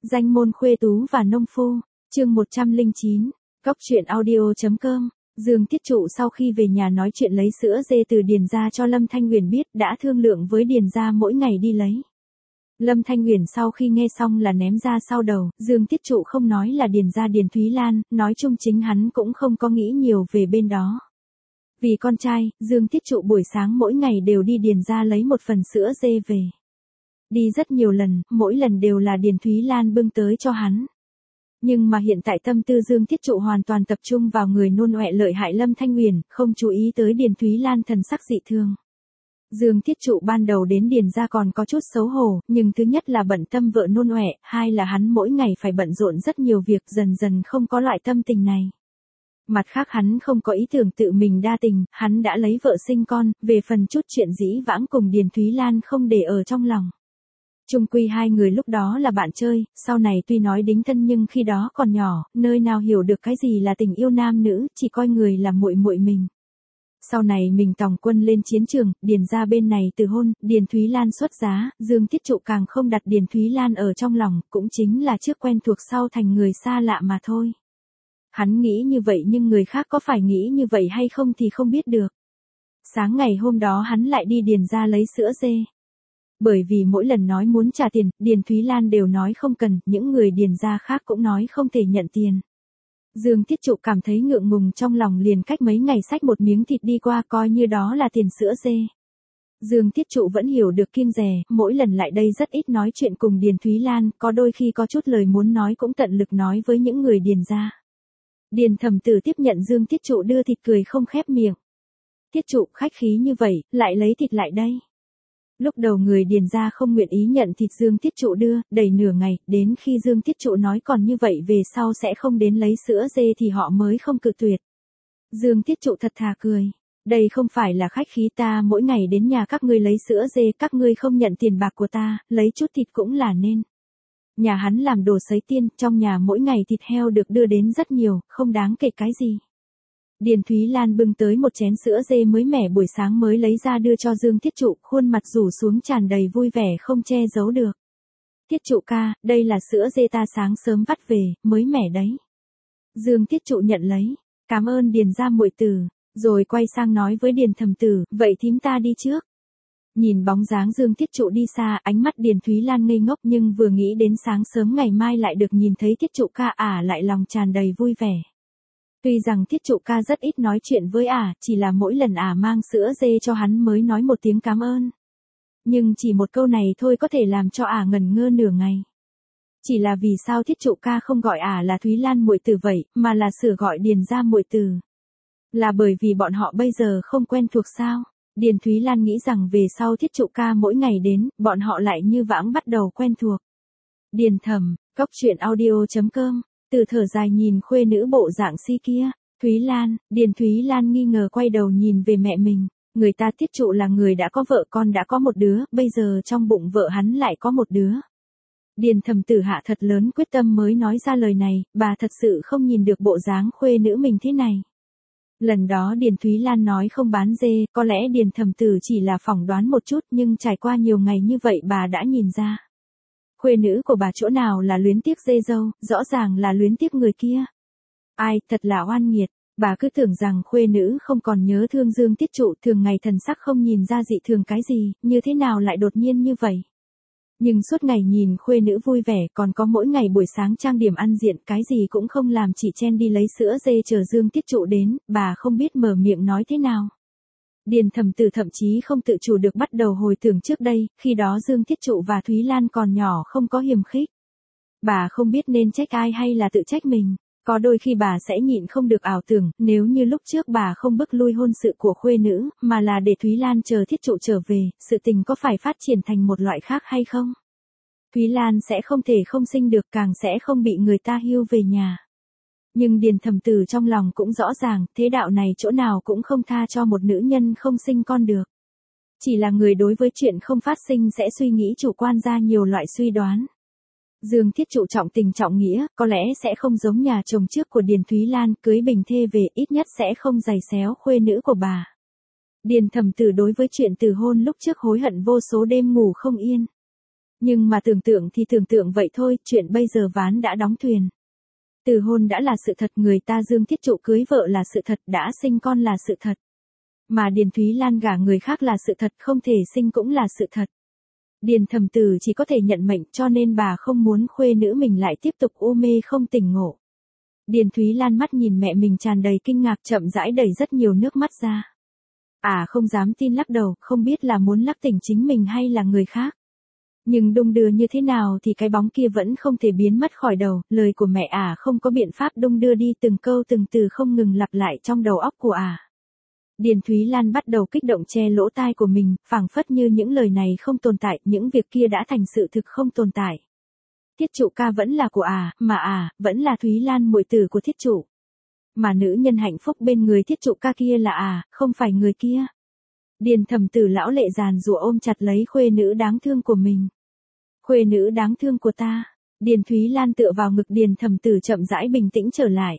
Danh môn khuê tú và nông phu, chương 109, Cóc truyện audio.com. Dương Tiết Trụ sau khi về nhà nói chuyện lấy sữa dê từ Điền gia cho Lâm Thanh Huyền biết, đã thương lượng với Điền gia mỗi ngày đi lấy. Lâm Thanh Huyền sau khi nghe xong là ném ra sau đầu, Dương Tiết Trụ không nói là Điền gia Điền Thúy Lan, nói chung chính hắn cũng không có nghĩ nhiều về bên đó. Vì con trai, Dương Tiết Trụ buổi sáng mỗi ngày đều đi Điền gia lấy một phần sữa dê về. Đi rất nhiều lần, mỗi lần đều là Điền Thúy Lan bưng tới cho hắn. Nhưng mà hiện tại tâm tư Dương Tiết Trụ hoàn toàn tập trung vào người nôn ọe lợi hại Lâm Thanh Huyền, không chú ý tới Điền Thúy Lan thần sắc dị thường. Dương Tiết Trụ ban đầu đến Điền gia còn có chút xấu hổ, nhưng thứ nhất là bận tâm vợ nôn ọe, hai là hắn mỗi ngày phải bận rộn rất nhiều việc, dần dần không có loại tâm tình này. Mặt khác hắn không có ý tưởng tự mình đa tình, hắn đã lấy vợ sinh con, về phần chút chuyện dĩ vãng cùng Điền Thúy Lan không để ở trong lòng. Chung quy hai người lúc đó là bạn chơi, sau này tuy nói đính thân nhưng khi đó còn nhỏ, nơi nào hiểu được cái gì là tình yêu nam nữ, chỉ coi người là muội muội mình. Sau này mình tòng quân lên chiến trường, Điền gia bên này từ hôn, Điền Thúy Lan xuất giá, Dương Tiết Trụ càng không đặt Điền Thúy Lan ở trong lòng, cũng chính là trước quen thuộc sau thành người xa lạ mà thôi. Hắn nghĩ như vậy nhưng người khác có phải nghĩ như vậy hay không thì không biết được. Sáng ngày hôm đó hắn lại đi Điền gia lấy sữa dê. Bởi vì mỗi lần nói muốn trả tiền, Điền Thúy Lan đều nói không cần, những người Điền gia khác cũng nói không thể nhận tiền. Dương Tiết Trụ cảm thấy ngượng ngùng trong lòng, liền cách mấy ngày xách một miếng thịt đi qua coi như đó là tiền sữa dê. Dương Tiết Trụ vẫn hiểu được kiêng dè, mỗi lần lại đây rất ít nói chuyện cùng Điền Thúy Lan, có đôi khi có chút lời muốn nói cũng tận lực nói với những người Điền gia. Điền Thẩm Tử tiếp nhận Dương Tiết Trụ đưa thịt cười không khép miệng. Tiết Trụ khách khí như vậy, lại lấy thịt lại đây. Lúc đầu người Điền gia không nguyện ý nhận thịt Dương Tiết Trụ đưa, đầy nửa ngày, đến khi Dương Tiết Trụ nói còn như vậy về sau sẽ không đến lấy sữa dê thì họ mới không cự tuyệt. Dương Tiết Trụ thật thà cười, đây không phải là khách khí, ta mỗi ngày đến nhà các ngươi lấy sữa dê, các ngươi không nhận tiền bạc của ta, lấy chút thịt cũng là nên. Nhà hắn làm đồ sấy tiên, trong nhà mỗi ngày thịt heo được đưa đến rất nhiều, không đáng kể cái gì. Điền Thúy Lan bưng tới một chén sữa dê mới mẻ buổi sáng mới lấy ra đưa cho Dương Tiết Trụ, khuôn mặt rủ xuống tràn đầy vui vẻ không che giấu được. Tiết Trụ ca, đây là sữa dê ta sáng sớm vắt về, mới mẻ đấy. Dương Tiết Trụ nhận lấy, cảm ơn Điền gia muội tử, rồi quay sang nói với Điền Thẩm Tử, vậy thím ta đi trước. Nhìn bóng dáng Dương Tiết Trụ đi xa, ánh mắt Điền Thúy Lan ngây ngốc, nhưng vừa nghĩ đến sáng sớm ngày mai lại được nhìn thấy Tiết Trụ ca lại lòng tràn đầy vui vẻ. Tuy rằng Tiết Trụ ca rất ít nói chuyện với chỉ là mỗi lần mang sữa dê cho hắn mới nói một tiếng cảm ơn. Nhưng chỉ một câu này thôi có thể làm cho ngẩn ngơ nửa ngày. Chỉ là vì sao Tiết Trụ ca không gọi là Thúy Lan muội tử vậy, mà là sửa gọi Điền gia muội tử. Là bởi vì bọn họ bây giờ không quen thuộc sao? Điền Thúy Lan nghĩ rằng về sau Tiết Trụ ca mỗi ngày đến, bọn họ lại như vãng bắt đầu quen thuộc. Điền Thẩm, Cóc truyện audio.com. Từ thở dài nhìn khuê nữ bộ dạng si kia, Thúy Lan, Điền Thúy Lan nghi ngờ quay đầu nhìn về mẹ mình, người ta Tiết Trụ là người đã có vợ con đã có một đứa, bây giờ trong bụng vợ hắn lại có một đứa. Điền Thẩm Tử hạ thật lớn quyết tâm mới nói ra lời này, bà thật sự không nhìn được bộ dáng khuê nữ mình thế này. Lần đó Điền Thúy Lan nói không bán dê, có lẽ Điền Thẩm Tử chỉ là phỏng đoán một chút, nhưng trải qua nhiều ngày như vậy bà đã nhìn ra. Khuê nữ của bà chỗ nào là luyến tiếc dê dâu, rõ ràng là luyến tiếc người kia. Ai, thật là oan nghiệt, bà cứ tưởng rằng khuê nữ không còn nhớ thương Dương Tiết Trụ, thường ngày thần sắc không nhìn ra dị thường cái gì, như thế nào lại đột nhiên như vậy. Nhưng suốt ngày nhìn khuê nữ vui vẻ, còn có mỗi ngày buổi sáng trang điểm ăn diện, cái gì cũng không làm, chỉ chen đi lấy sữa dê chờ Dương Tiết Trụ đến, bà không biết mở miệng nói thế nào. Điền Thẩm Tử thậm chí không tự chủ được bắt đầu hồi tưởng trước đây, khi đó Dương Tiết Trụ và Thúy Lan còn nhỏ không có hiềm khích. Bà không biết nên trách ai hay là tự trách mình, có đôi khi bà sẽ nhịn không được ảo tưởng, nếu như lúc trước bà không bức lui hôn sự của khuê nữ, mà là để Thúy Lan chờ Tiết Trụ trở về, sự tình có phải phát triển thành một loại khác hay không? Thúy Lan sẽ không thể không sinh được, càng sẽ không bị người ta hiu về nhà. Nhưng Điền Thẩm Tử trong lòng cũng rõ ràng, thế đạo này chỗ nào cũng không tha cho một nữ nhân không sinh con được. Chỉ là người đối với chuyện không phát sinh sẽ suy nghĩ chủ quan ra nhiều loại suy đoán. Dương Tiết Trụ trọng tình trọng nghĩa, có lẽ sẽ không giống nhà chồng trước của Điền Thúy Lan, cưới bình thê về ít nhất sẽ không giày xéo khuê nữ của bà. Điền Thẩm Tử đối với chuyện từ hôn lúc trước hối hận vô số đêm ngủ không yên. Nhưng mà tưởng tượng thì tưởng tượng vậy thôi, chuyện bây giờ ván đã đóng thuyền. Từ hôn đã là sự thật, người ta Dương Thiết Trụ cưới vợ là sự thật, đã sinh con là sự thật. Mà Điền Thúy Lan gả người khác là sự thật, không thể sinh cũng là sự thật. Điền Thẩm Tử chỉ có thể nhận mệnh, cho nên bà không muốn khuê nữ mình lại tiếp tục u mê không tỉnh ngộ. Điền Thúy Lan mắt nhìn mẹ mình tràn đầy kinh ngạc, chậm rãi đẩy rất nhiều nước mắt ra. Không dám tin lắc đầu, không biết là muốn lắc tỉnh chính mình hay là người khác. Nhưng đung đưa như thế nào thì cái bóng kia vẫn không thể biến mất khỏi đầu, lời của mẹ không có biện pháp đung đưa đi, từng câu từng từ không ngừng lặp lại trong đầu óc của Điền Thúy Lan bắt đầu kích động che lỗ tai của mình, phảng phất như những lời này không tồn tại, những việc kia đã thành sự thực không tồn tại. Thiết Trụ ca vẫn là của mà vẫn là Thúy Lan muội tử của Thiết Trụ. Mà nữ nhân hạnh phúc bên người Thiết Trụ ca kia là không phải người kia. Điền Thẩm Tử lão lệ giàn giụa ôm chặt lấy khuê nữ đáng thương của mình. Khuê nữ đáng thương của ta. Điền Thúy Lan tựa vào ngực Điền Thẩm Tử chậm rãi bình tĩnh trở lại.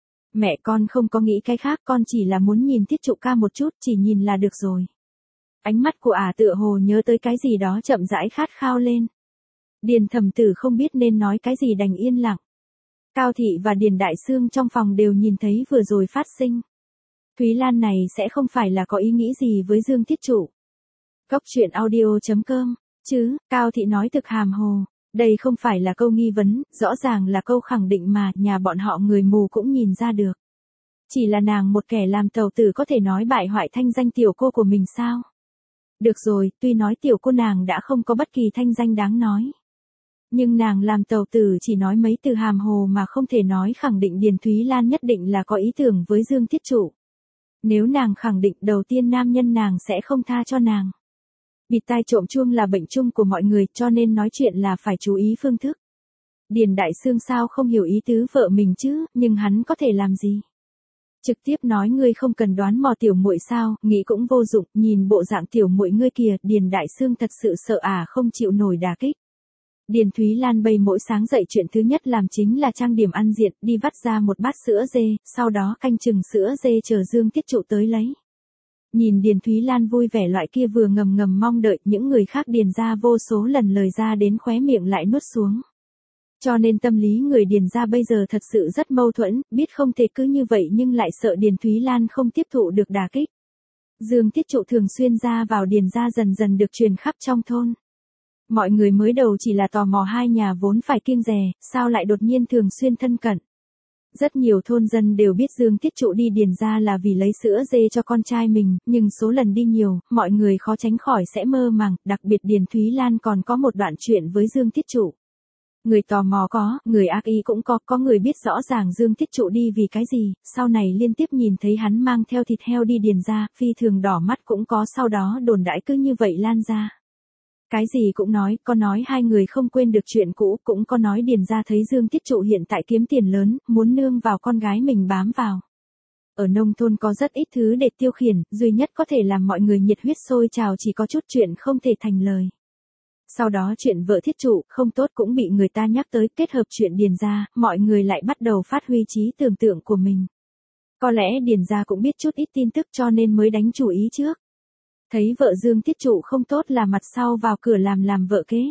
Mẹ con không có nghĩ cái khác, con chỉ là muốn nhìn Thiết Trụ ca một chút, chỉ nhìn là được rồi. Ánh mắt của tựa hồ nhớ tới cái gì đó chậm rãi khát khao lên. Điền Thẩm Tử không biết nên nói cái gì đành yên lặng. Cao Thị và Điền Đại Sương trong phòng đều nhìn thấy vừa rồi phát sinh. Thúy Lan này sẽ không phải là có ý nghĩ gì với Dương Thiết Trụ. Cốc truyện audio.com, chứ, Cao Thị nói thực hàm hồ. Đây không phải là câu nghi vấn, rõ ràng là câu khẳng định mà nhà bọn họ người mù cũng nhìn ra được. Chỉ là nàng một kẻ làm tàu tử có thể nói bại hoại thanh danh tiểu cô của mình sao? Được rồi, tuy nói tiểu cô nàng đã không có bất kỳ thanh danh đáng nói. Nhưng nàng làm tàu tử chỉ nói mấy từ hàm hồ mà không thể nói khẳng định Điền Thúy Lan nhất định là có ý tưởng với Dương Thiết Trụ. Nếu nàng khẳng định đầu tiên nam nhân nàng sẽ không tha cho nàng. Bịt tai trộm chuông là bệnh chung của mọi người, cho nên nói chuyện là phải chú ý phương thức. Điền Đại Sương sao không hiểu ý tứ vợ mình chứ, nhưng hắn có thể làm gì? Trực tiếp nói ngươi không cần đoán mò tiểu muội sao, nghĩ cũng vô dụng, nhìn bộ dạng tiểu muội ngươi kìa, Điền Đại Sương thật sự sợ không chịu nổi đả kích. Điền Thúy Lan bây mỗi sáng dậy chuyện thứ nhất làm chính là trang điểm ăn diện, đi vắt ra một bát sữa dê, sau đó canh chừng sữa dê chờ Dương Thiết Trụ tới lấy. Nhìn Điền Thúy Lan vui vẻ loại kia vừa ngầm ngầm mong đợi, những người khác điền ra vô số lần lời ra đến khóe miệng lại nuốt xuống. Cho nên tâm lý người điền ra bây giờ thật sự rất mâu thuẫn, biết không thể cứ như vậy nhưng lại sợ Điền Thúy Lan không tiếp thụ được đả kích. Dương Thiết Trụ thường xuyên ra vào điền ra dần dần được truyền khắp trong thôn. Mọi người mới đầu chỉ là tò mò hai nhà vốn phải kiêng dè, sao lại đột nhiên thường xuyên thân cận. Rất nhiều thôn dân đều biết Dương Thiết Trụ đi điền ra là vì lấy sữa dê cho con trai mình, nhưng số lần đi nhiều, mọi người khó tránh khỏi sẽ mơ màng, đặc biệt Điền Thúy Lan còn có một đoạn chuyện với Dương Thiết Trụ. Người tò mò có, người ác ý cũng có người biết rõ ràng Dương Thiết Trụ đi vì cái gì, sau này liên tiếp nhìn thấy hắn mang theo thịt heo đi điền ra, phi thường đỏ mắt cũng có, sau đó đồn đãi cứ như vậy lan ra. Cái gì cũng nói, có nói hai người không quên được chuyện cũ, cũng có nói điền ra thấy Dương Thiết Trụ hiện tại kiếm tiền lớn, muốn nương vào con gái mình bám vào. Ở nông thôn có rất ít thứ để tiêu khiển, duy nhất có thể làm mọi người nhiệt huyết sôi trào chỉ có chút chuyện không thể thành lời. Sau đó chuyện vợ Thiết Trụ không tốt cũng bị người ta nhắc tới, kết hợp chuyện điền ra, mọi người lại bắt đầu phát huy trí tưởng tượng của mình. Có lẽ điền ra cũng biết chút ít tin tức cho nên mới đánh chủ ý trước. Thấy vợ Dương Thiết Trụ không tốt là mặt sau vào cửa làm vợ kế.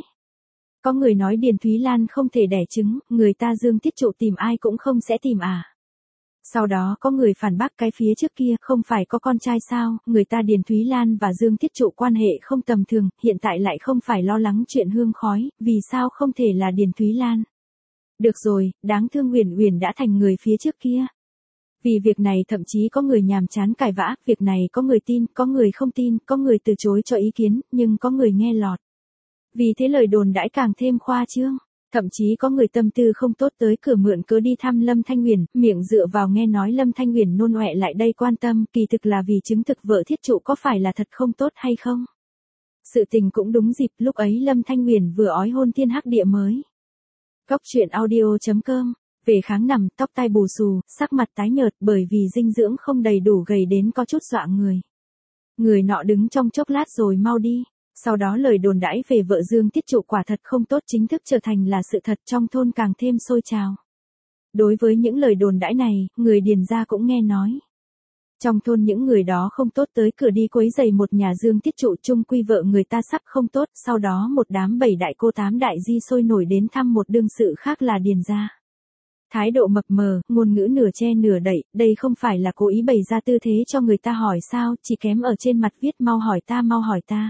Có người nói Điền Thúy Lan không thể đẻ trứng, người ta Dương Thiết Trụ tìm ai cũng không sẽ tìm Sau đó có người phản bác cái phía trước kia, không phải có con trai sao, người ta Điền Thúy Lan và Dương Thiết Trụ quan hệ không tầm thường, hiện tại lại không phải lo lắng chuyện hương khói, vì sao không thể là Điền Thúy Lan. Được rồi, đáng thương Uyển Uyển đã thành người phía trước kia. Vì việc này thậm chí có người nhàm chán cãi vã, việc này có người tin, có người không tin, có người từ chối cho ý kiến, nhưng có người nghe lọt. Vì thế lời đồn đãi càng thêm khoa trương, thậm chí có người tâm tư không tốt tới cửa mượn cớ đi thăm Lâm Thanh Uyển, miệng dựa vào nghe nói Lâm Thanh Uyển nôn ọe lại đây quan tâm, kỳ thực là vì chứng thực vợ Thiết Trụ có phải là thật không tốt hay không. Sự tình cũng đúng dịp, lúc ấy Lâm Thanh Uyển vừa ói hôn thiên hắc địa mới. Cốc truyện audio.com. Về kháng nằm, tóc tai bù xù, sắc mặt tái nhợt bởi vì dinh dưỡng không đầy đủ, gầy đến có chút dọa người. Người nọ đứng trong chốc lát rồi mau đi. Sau đó lời đồn đãi về vợ Dương Thiết Trụ quả thật không tốt chính thức trở thành là sự thật, trong thôn càng thêm sôi trào. Đối với những lời đồn đãi này, người điền ra cũng nghe nói. Trong thôn những người đó không tốt tới cửa đi quấy rầy một nhà Dương Tiết Trụ, chung quy vợ người ta sắp không tốt, sau đó một đám 7 đại cô 8 đại di sôi nổi đến thăm một đương sự khác là Điền gia. Thái độ mập mờ, ngôn ngữ nửa che nửa đậy, đây không phải là cố ý bày ra tư thế cho người ta hỏi sao, chỉ kém ở trên mặt viết mau hỏi ta mau hỏi ta.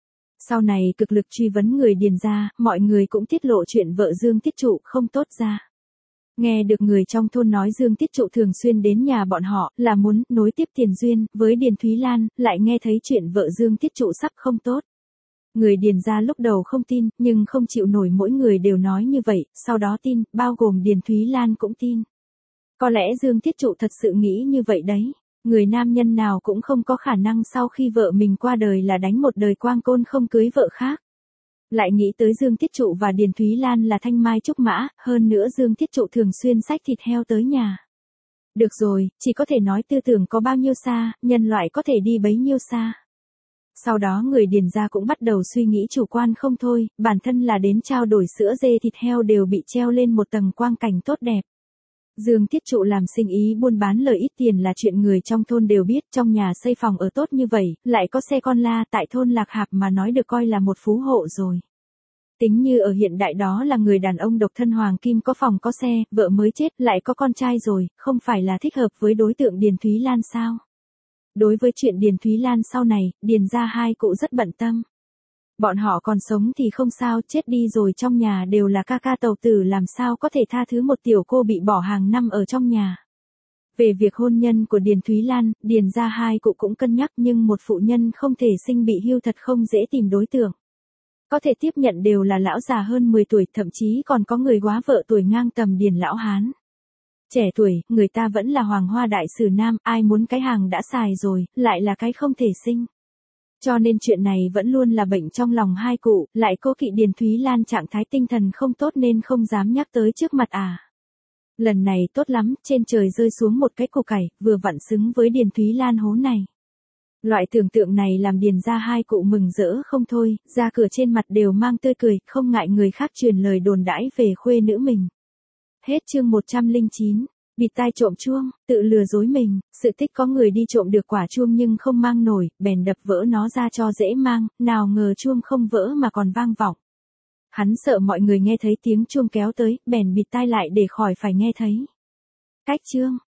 Sau này cực lực truy vấn người Điền gia, mọi người cũng tiết lộ chuyện vợ Dương Tiết Trụ không tốt ra. Nghe được người trong thôn nói Dương Tiết Trụ thường xuyên đến nhà bọn họ, là muốn nối tiếp tiền duyên với Điền Thúy Lan, lại nghe thấy chuyện vợ Dương Tiết Trụ sắp không tốt. Người Điền gia lúc đầu không tin, nhưng không chịu nổi mỗi người đều nói như vậy, sau đó tin, bao gồm Điền Thúy Lan cũng tin. Có lẽ Dương Tiết Trụ thật sự nghĩ như vậy đấy. Người nam nhân nào cũng không có khả năng sau khi vợ mình qua đời là đánh một đời quang côn không cưới vợ khác. Lại nghĩ tới Dương Tiết Trụ và Điền Thúy Lan là thanh mai trúc mã, hơn nữa Dương Tiết Trụ thường xuyên xách thịt heo tới nhà. Được rồi, chỉ có thể nói tư tưởng có bao nhiêu xa, nhân loại có thể đi bấy nhiêu xa. Sau đó người Điền gia cũng bắt đầu suy nghĩ chủ quan không thôi, bản thân là đến trao đổi sữa dê thịt heo đều bị treo lên một tầng quang cảnh tốt đẹp. Dương Tiết Trụ làm sinh ý buôn bán lời ít tiền là chuyện người trong thôn đều biết, trong nhà xây phòng ở tốt như vậy, lại có xe con la tại thôn Lạc Hạp mà nói được coi là một phú hộ rồi. Tính như ở hiện đại đó là người đàn ông độc thân hoàng kim có phòng có xe, vợ mới chết lại có con trai rồi, không phải là thích hợp với đối tượng Điền Thúy Lan sao? Đối với chuyện Điền Thúy Lan sau này, Điền gia hai cụ rất bận tâm. Bọn họ còn sống thì không sao, chết đi rồi trong nhà đều là ca ca tàu tử, làm sao có thể tha thứ một tiểu cô bị bỏ hàng năm ở trong nhà. Về việc hôn nhân của Điền Thúy Lan, Điền gia hai cụ cũng cân nhắc, nhưng một phụ nhân không thể sinh bị hưu thật không dễ tìm đối tượng. Có thể tiếp nhận đều là lão già hơn 10 tuổi, thậm chí còn có người góa vợ tuổi ngang tầm Điền lão hán. Trẻ tuổi, người ta vẫn là hoàng hoa đại sử nam, ai muốn cái hàng đã xài rồi, lại là cái không thể sinh. Cho nên chuyện này vẫn luôn là bệnh trong lòng hai cụ, lại cố kỵ Điền Thúy Lan trạng thái tinh thần không tốt nên không dám nhắc tới trước mặt Lần này tốt lắm, trên trời rơi xuống một cái củ cải, vừa vặn xứng với Điền Thúy Lan hố này. Loại tưởng tượng này làm Điền gia hai cụ mừng rỡ không thôi, ra cửa trên mặt đều mang tươi cười, không ngại người khác truyền lời đồn đãi về khuê nữ mình. Hết chương 109. Bịt tai trộm chuông, tự lừa dối mình, sự tích có người đi trộm được quả chuông nhưng không mang nổi, bèn đập vỡ nó ra cho dễ mang, nào ngờ chuông không vỡ mà còn vang vọng. Hắn sợ mọi người nghe thấy tiếng chuông kéo tới, bèn bịt tai lại để khỏi phải nghe thấy. Cách chương